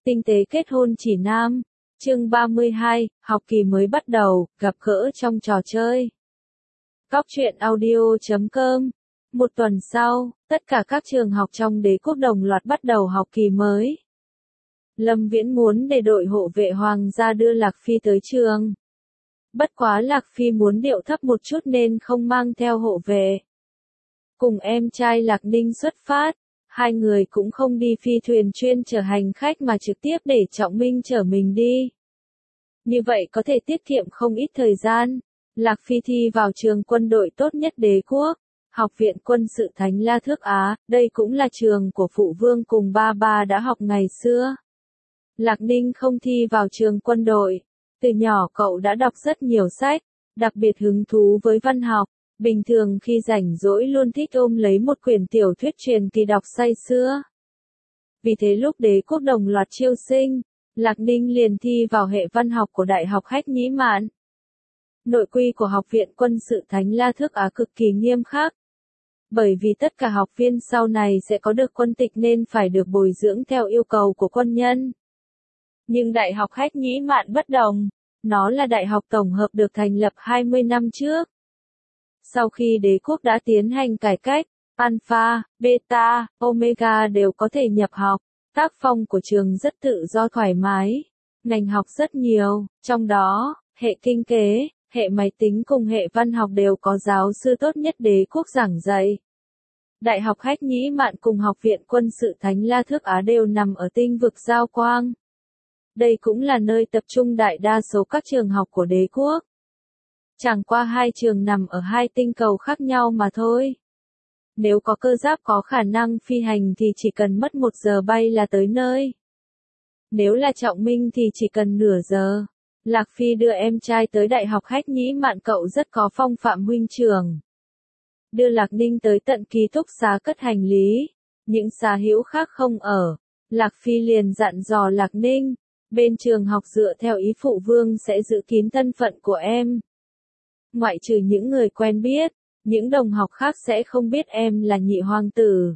Tinh tế kết hôn chỉ nam. Chương 32, học kỳ mới bắt đầu, gặp gỡ trong trò chơi. Góc truyện audio.com. Một tuần sau, tất cả các trường học trong Đế quốc đồng loạt bắt đầu học kỳ mới. Lâm Viễn muốn để đội hộ vệ hoàng gia đưa Lạc Phi tới trường. Bất quá Lạc Phi muốn điệu thấp một chút nên không mang theo hộ vệ. Cùng em trai Lạc Ninh xuất phát, hai người cũng không đi phi thuyền chuyên chở hành khách mà trực tiếp để Trọng Minh chở mình đi. Như vậy có thể tiết kiệm không ít thời gian. Lạc Phi thi vào trường quân đội tốt nhất Đế quốc, Học viện Quân sự Thánh La Thước Á, đây cũng là trường của phụ vương cùng ba đã học ngày xưa. Lạc Ninh không thi vào trường quân đội. Từ nhỏ cậu đã đọc rất nhiều sách, đặc biệt hứng thú với văn học. Bình thường khi rảnh rỗi luôn thích ôm lấy một quyển tiểu thuyết truyền kỳ đọc say sưa. Vì thế lúc Đế quốc đồng loạt chiêu sinh, Lạc Ninh liền thi vào hệ văn học của Đại học Hách Nhĩ Mạn. Nội quy của Học viện Quân sự Thánh La Thước Á cực kỳ nghiêm khắc. Bởi vì tất cả học viên sau này sẽ có được quân tịch nên phải được bồi dưỡng theo yêu cầu của quân nhân. Nhưng Đại học Hách Nhĩ Mạn bất đồng, nó là đại học tổng hợp được thành lập 20 năm trước. Sau khi Đế quốc đã tiến hành cải cách, Alpha, Beta, Omega đều có thể nhập học. Tác phong của trường rất tự do thoải mái. Ngành học rất nhiều, trong đó, hệ kinh tế, hệ máy tính cùng hệ văn học đều có giáo sư tốt nhất Đế quốc giảng dạy. Đại học Hách Nhĩ Mạn cùng Học viện Quân sự Thánh La Thước Á đều nằm ở tinh vực Giao Quang. Đây cũng là nơi tập trung đại đa số các trường học của Đế quốc. Chẳng qua hai trường nằm ở hai tinh cầu khác nhau mà thôi. Nếu có cơ giáp có khả năng phi hành thì chỉ cần mất 1 giờ bay là tới nơi. Nếu là Trọng Minh thì chỉ cần nửa giờ. Lạc Phi đưa em trai tới Đại học Hách Nhĩ Mạn, cậu rất có phong phạm huynh trưởng. Đưa Lạc Ninh tới tận ký túc xá cất hành lý. Những xá hữu khác không ở. Lạc Phi liền dặn dò Lạc Ninh. Bên trường học dựa theo ý phụ vương sẽ giữ kín thân phận của em. Ngoại trừ những người quen biết, những đồng học khác sẽ không biết em là nhị hoàng tử.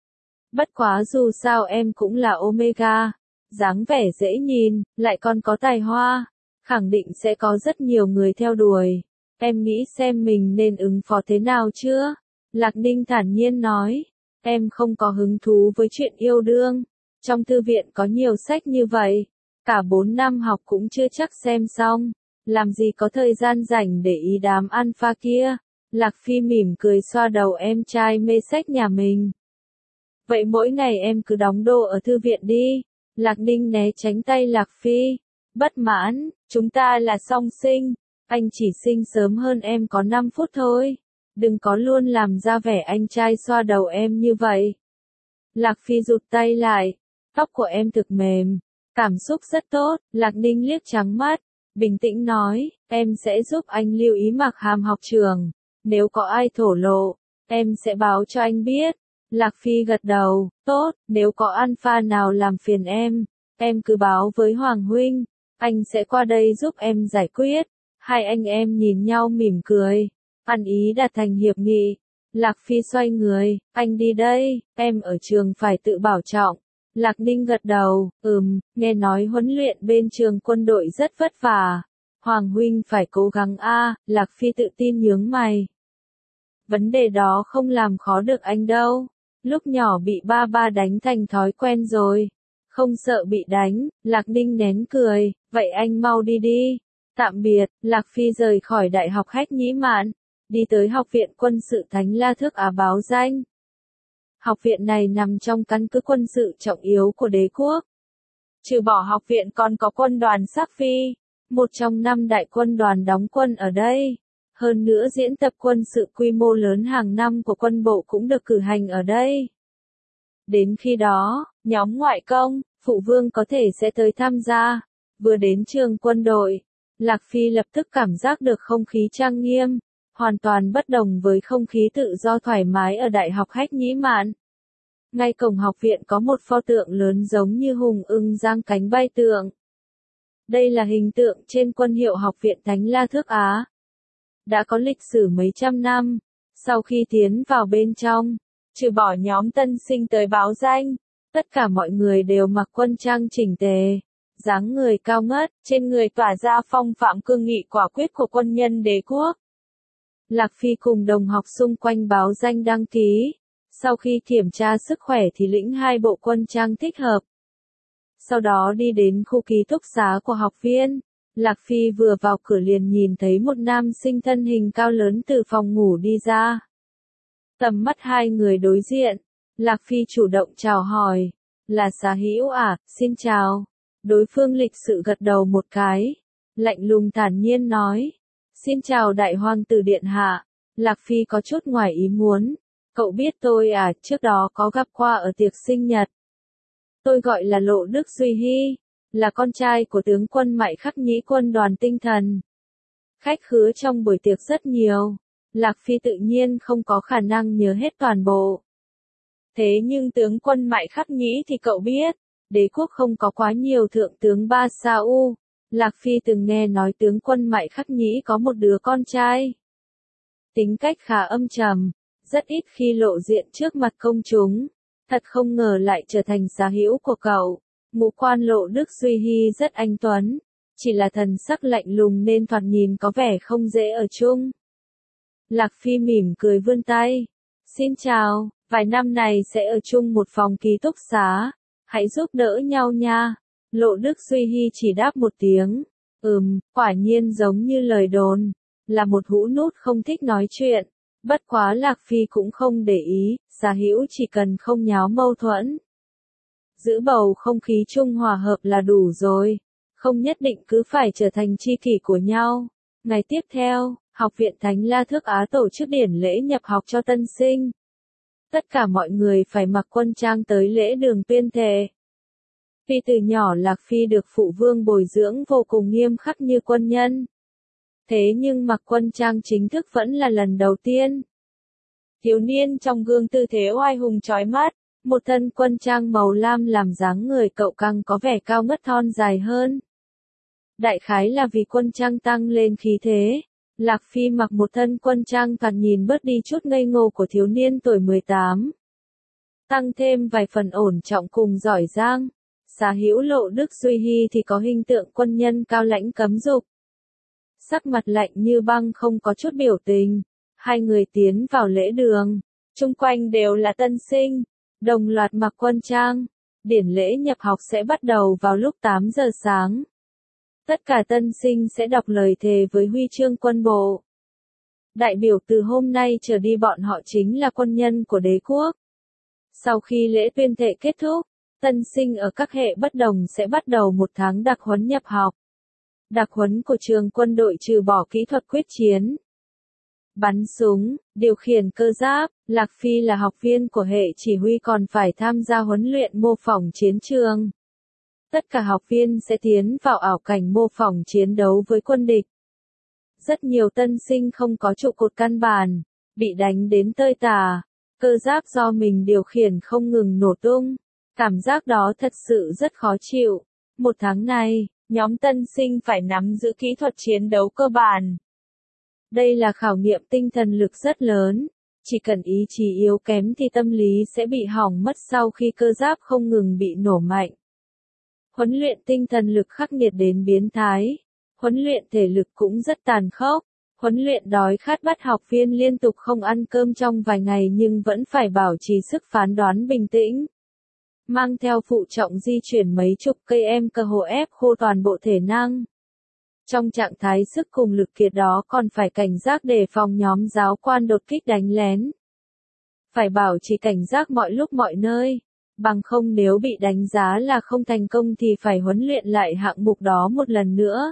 Bất quá dù sao em cũng là Omega, dáng vẻ dễ nhìn, lại còn có tài hoa, khẳng định sẽ có rất nhiều người theo đuổi. Em nghĩ xem mình nên ứng phó thế nào chưa? Lạc Ninh thản nhiên nói, em không có hứng thú với chuyện yêu đương. Trong thư viện có nhiều sách như vậy, cả 4 năm học cũng chưa chắc xem xong. Làm gì có thời gian rảnh để ý đám alpha kia. Lạc Phi mỉm cười xoa đầu em trai mê sách nhà mình. Vậy mỗi ngày em cứ đóng đô ở thư viện đi. Lạc Ninh né tránh tay Lạc Phi. Bất mãn, chúng ta là song sinh. Anh chỉ sinh sớm hơn em có 5 phút thôi. Đừng có luôn làm ra vẻ anh trai xoa đầu em như vậy. Lạc Phi rụt tay lại. Tóc của em thực mềm. Cảm xúc rất tốt. Lạc Ninh liếc trắng mắt. Bình tĩnh nói, em sẽ giúp anh lưu ý Mặc Hàm học trường. Nếu có ai thổ lộ, em sẽ báo cho anh biết. Lạc Phi gật đầu, tốt, nếu có alpha nào làm phiền em cứ báo với Hoàng huynh. Anh sẽ qua đây giúp em giải quyết. Hai anh em nhìn nhau mỉm cười. Ăn ý đạt thành hiệp nghị. Lạc Phi xoay người, anh đi đây, em ở trường phải tự bảo trọng. Lạc Ninh gật đầu, nghe nói huấn luyện bên trường quân đội rất vất vả. Hoàng huynh phải cố gắng a. Lạc Phi tự tin nhướng mày. Vấn đề đó không làm khó được anh đâu. Lúc nhỏ bị ba đánh thành thói quen rồi. Không sợ bị đánh. Lạc Ninh nén cười, vậy anh mau đi đi. Tạm biệt. Lạc Phi rời khỏi Đại học Hách Nhĩ Mạn, đi tới Học viện Quân sự Thánh La Thước Á báo danh. Học viện này nằm trong căn cứ quân sự trọng yếu của Đế quốc. Trừ bỏ học viện còn có quân đoàn Sắc Phi, một trong 5 đại quân đoàn đóng quân ở đây. Hơn nữa diễn tập quân sự quy mô lớn hàng năm của quân bộ cũng được cử hành ở đây. Đến khi đó, nhóm ngoại công, phụ vương có thể sẽ tới tham gia. Vừa đến trường quân đội, Lạc Phi lập tức cảm giác được không khí trang nghiêm, hoàn toàn bất đồng với không khí tự do thoải mái ở Đại học Hách Nhĩ Mạn. Ngay cổng học viện có một pho tượng lớn giống như hùng ưng giang cánh bay tượng. Đây là hình tượng trên quân hiệu Học viện Thánh La Thước Á. Đã có lịch sử mấy trăm năm. Sau khi tiến vào bên trong, trừ bỏ nhóm tân sinh tới báo danh, Tất cả mọi người đều mặc quân trang chỉnh tề, dáng người cao ngất, trên người tỏa ra phong phạm cương nghị quả quyết của quân nhân đế quốc. Lạc Phi cùng đồng học xung quanh báo danh đăng ký, sau khi kiểm tra sức khỏe thì lĩnh 2 bộ quân trang thích hợp. Sau đó đi đến khu ký túc xá của học viên, Lạc Phi vừa vào cửa liền nhìn thấy một nam sinh thân hình cao lớn từ phòng ngủ đi ra. Tầm mắt hai người đối diện, Lạc Phi chủ động chào hỏi, là Xá Hữu à, xin chào. Đối phương lịch sự gật đầu một cái, lạnh lùng thản nhiên nói, xin chào đại hoàng tử điện hạ. Lạc Phi có chút ngoài ý muốn, cậu biết tôi à, trước đó có gặp qua ở tiệc sinh nhật. Tôi gọi là Lộ Đức Duy Hy, là con trai của tướng quân Mại Khắc Nhĩ quân đoàn tinh thần. Khách khứa trong buổi tiệc rất nhiều, Lạc Phi tự nhiên không có khả năng nhớ hết toàn bộ. Thế nhưng tướng quân Mại Khắc Nhĩ thì cậu biết, đế quốc không có quá nhiều thượng tướng Ba Sa U. Lạc Phi từng nghe nói tướng quân Mại Khắc Nhĩ có một đứa con trai. Tính cách khá âm trầm, rất ít khi lộ diện trước mặt công chúng. Thật không ngờ lại trở thành xá hữu của cậu. Ngũ quan Lộ Đức Duy Hy rất anh tuấn, chỉ là thần sắc lạnh lùng nên thoạt nhìn có vẻ không dễ ở chung. Lạc Phi mỉm cười vươn tay. Xin chào, vài năm này sẽ ở chung một phòng ký túc xá. Hãy giúp đỡ nhau nha. Lộ Đức Duy Hy chỉ đáp một tiếng. Quả nhiên giống như lời đồn. Là một hũ nút không thích nói chuyện. Bất quá Lạc Phi cũng không để ý, xá hữu chỉ cần không nháo mâu thuẫn. Giữ bầu không khí chung hòa hợp là đủ rồi. Không nhất định cứ phải trở thành tri kỷ của nhau. Ngày tiếp theo, Học viện Thánh La Thước Á tổ chức điển lễ nhập học cho tân sinh. Tất cả mọi người phải mặc quân trang tới lễ đường tuyên thệ. Vì từ nhỏ Lạc Phi được phụ vương bồi dưỡng vô cùng nghiêm khắc như quân nhân. Thế nhưng mặc quân trang chính thức vẫn là lần đầu tiên. Thiếu niên trong gương tư thế oai hùng chói mắt, một thân quân trang màu lam làm dáng người cậu càng có vẻ cao ngất thon dài hơn. Đại khái là vì quân trang tăng lên khí thế, Lạc Phi mặc một thân quân trang thoạt nhìn bớt đi chút ngây ngô của thiếu niên tuổi 18. Tăng thêm vài phần ổn trọng cùng giỏi giang, xá hữu Lộ Đức Duy Hy thì có hình tượng quân nhân cao lãnh cấm dục. Sắc mặt lạnh như băng không có chút biểu tình, hai người tiến vào lễ đường, chung quanh đều là tân sinh, đồng loạt mặc quân trang. Điển lễ nhập học sẽ bắt đầu vào lúc 8 giờ sáng. Tất cả tân sinh sẽ đọc lời thề với huy chương quân bộ. Đại biểu từ hôm nay trở đi bọn họ chính là quân nhân của đế quốc. Sau khi lễ tuyên thệ kết thúc, tân sinh ở các hệ bất đồng sẽ bắt đầu một tháng đặc huấn nhập học. Đặc huấn của trường quân đội trừ bỏ kỹ thuật quyết chiến, bắn súng, điều khiển cơ giáp, Lạc Phi là học viên của hệ chỉ huy còn phải tham gia huấn luyện mô phỏng chiến trường. Tất cả học viên sẽ tiến vào ảo cảnh mô phỏng chiến đấu với quân địch. Rất nhiều tân sinh không có trụ cột căn bản, bị đánh đến tơi tả, cơ giáp do mình điều khiển không ngừng nổ tung. Cảm giác đó thật sự rất khó chịu. Một tháng này, nhóm tân sinh phải nắm giữ kỹ thuật chiến đấu cơ bản. Đây là khảo nghiệm tinh thần lực rất lớn, chỉ cần ý chí yếu kém thì tâm lý sẽ bị hỏng mất sau khi cơ giáp không ngừng bị nổ mạnh. Huấn luyện tinh thần lực khắc nghiệt đến biến thái, huấn luyện thể lực cũng rất tàn khốc, huấn luyện đói khát bắt học viên liên tục không ăn cơm trong vài ngày nhưng vẫn phải bảo trì sức phán đoán bình tĩnh. Mang theo phụ trọng di chuyển mấy chục cây em cơ hồ ép khô toàn bộ thể năng. Trong trạng thái sức cùng lực kiệt đó còn phải cảnh giác đề phòng nhóm giáo quan đột kích đánh lén. Phải bảo trì cảnh giác mọi lúc mọi nơi, bằng không nếu bị đánh giá là không thành công thì phải huấn luyện lại hạng mục đó một lần nữa.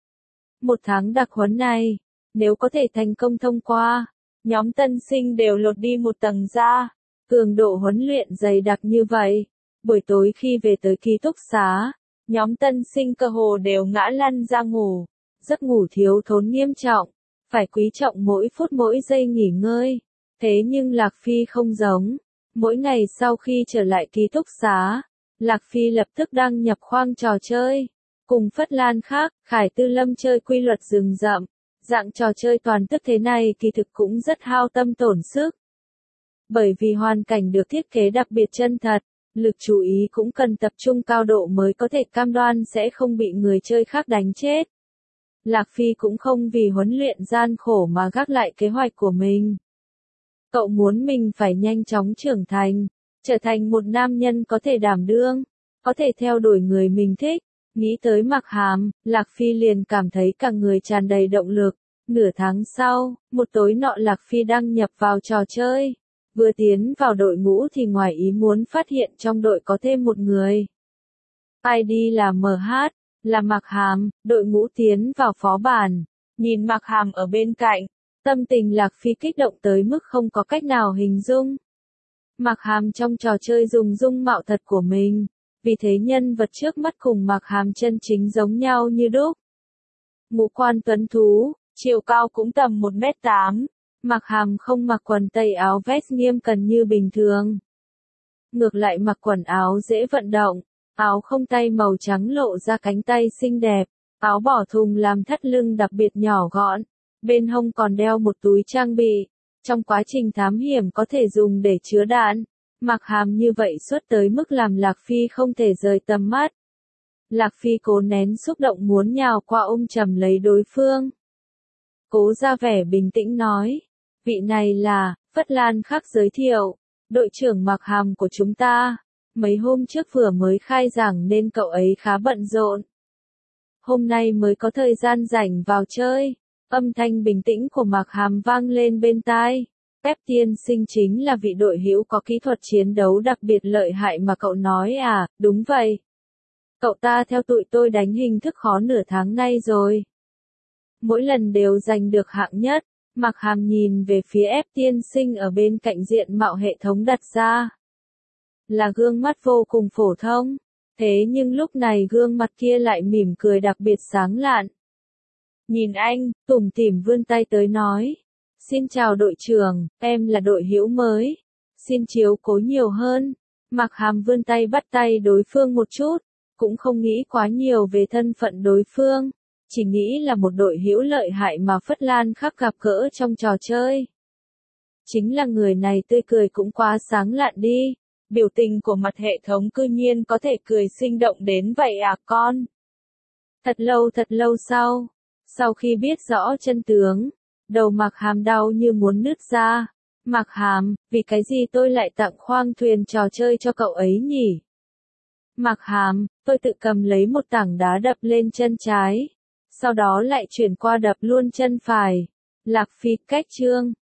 Một tháng đặc huấn này, nếu có thể thành công thông qua, nhóm tân sinh đều lột đi một tầng da. Cường độ huấn luyện dày đặc như vậy, buổi tối khi về tới ký túc xá, nhóm tân sinh cơ hồ đều ngã lăn ra ngủ, giấc ngủ thiếu thốn nghiêm trọng, phải quý trọng mỗi phút mỗi giây nghỉ ngơi. Thế nhưng Lạc Phi không giống, mỗi ngày sau khi trở lại ký túc xá, Lạc Phi lập tức đăng nhập khoang trò chơi, cùng Phất Lan khác, Khải Tư Lâm chơi quy luật rừng rậm. Dạng trò chơi toàn tức thế này kỳ thực cũng rất hao tâm tổn sức. Bởi vì hoàn cảnh được thiết kế đặc biệt chân thật, lực chú ý cũng cần tập trung cao độ mới có thể cam đoan sẽ không bị người chơi khác đánh chết. Lạc Phi cũng không vì huấn luyện gian khổ mà gác lại kế hoạch của mình. Cậu muốn mình phải nhanh chóng trưởng thành, trở thành một nam nhân có thể đảm đương, có thể theo đuổi người mình thích. Nghĩ tới Mạc Hàm, Lạc Phi liền cảm thấy cả người tràn đầy động lực. Nửa tháng sau, một tối nọ Lạc Phi đăng nhập vào trò chơi. Vừa tiến vào đội ngũ thì ngoài ý muốn phát hiện trong đội có thêm một người. ID là MH, là Mạc Hàm, đội ngũ tiến vào phó bản. Nhìn Mạc Hàm ở bên cạnh, tâm tình Lạc Phi kích động tới mức không có cách nào hình dung. Mạc Hàm trong trò chơi dùng dung mạo thật của mình, vì thế nhân vật trước mắt cùng Mạc Hàm chân chính giống nhau như đúc. Ngũ quan tuấn tú, chiều cao cũng tầm 1m8, Mạc Hàm không mặc quần tây áo vest nghiêm cẩn như bình thường. Ngược lại mặc quần áo dễ vận động, áo không tay màu trắng lộ ra cánh tay xinh đẹp, áo bỏ thùng làm thắt lưng đặc biệt nhỏ gọn, bên hông còn đeo một túi trang bị, trong quá trình thám hiểm có thể dùng để chứa đạn. Mạc Hàm như vậy suốt tới mức làm Lạc Phi không thể rời tầm mắt. Lạc Phi cố nén xúc động muốn nhào qua ôm chầm lấy đối phương. Cố ra vẻ bình tĩnh nói, vị này là, Phất Lan Khắc giới thiệu, đội trưởng Mạc Hàm của chúng ta. Mấy hôm trước vừa mới khai giảng nên cậu ấy khá bận rộn. Hôm nay mới có thời gian rảnh vào chơi. Âm thanh bình tĩnh của Mạc Hàm vang lên bên tai. Pep tiên sinh chính là vị đội hữu có kỹ thuật chiến đấu đặc biệt lợi hại mà cậu nói à, đúng vậy. Cậu ta theo tụi tôi đánh hình thức khó nửa tháng nay rồi. Mỗi lần đều giành được hạng nhất. Mạc Hàm nhìn về phía ép tiên sinh ở bên cạnh diện mạo hệ thống đặt ra. Là gương mắt vô cùng phổ thông. Thế nhưng lúc này gương mặt kia lại mỉm cười đặc biệt sáng lạn. Nhìn anh, tủm tỉm vươn tay tới nói. Xin chào đội trưởng, em là đội hữu mới. Xin chiếu cố nhiều hơn. Mạc Hàm vươn tay bắt tay đối phương một chút. Cũng không nghĩ quá nhiều về thân phận đối phương. Chỉ nghĩ là một đội hữu lợi hại mà Phất Lan Khắc gặp gỡ trong trò chơi. Chính là người này tươi cười cũng quá sáng lạn đi. Biểu tình của mặt hệ thống cư nhiên có thể cười sinh động đến vậy à con? Thật lâu sau khi biết rõ chân tướng, đầu Mạc Hàm đau như muốn nứt ra. Mạc Hàm, vì cái gì tôi lại tặng khoang thuyền trò chơi cho cậu ấy nhỉ? Mạc Hàm, tôi tự cầm lấy một tảng đá đập lên chân trái. Sau đó lại chuyển qua đập luôn chân phải. Lạc Phi, cách chương.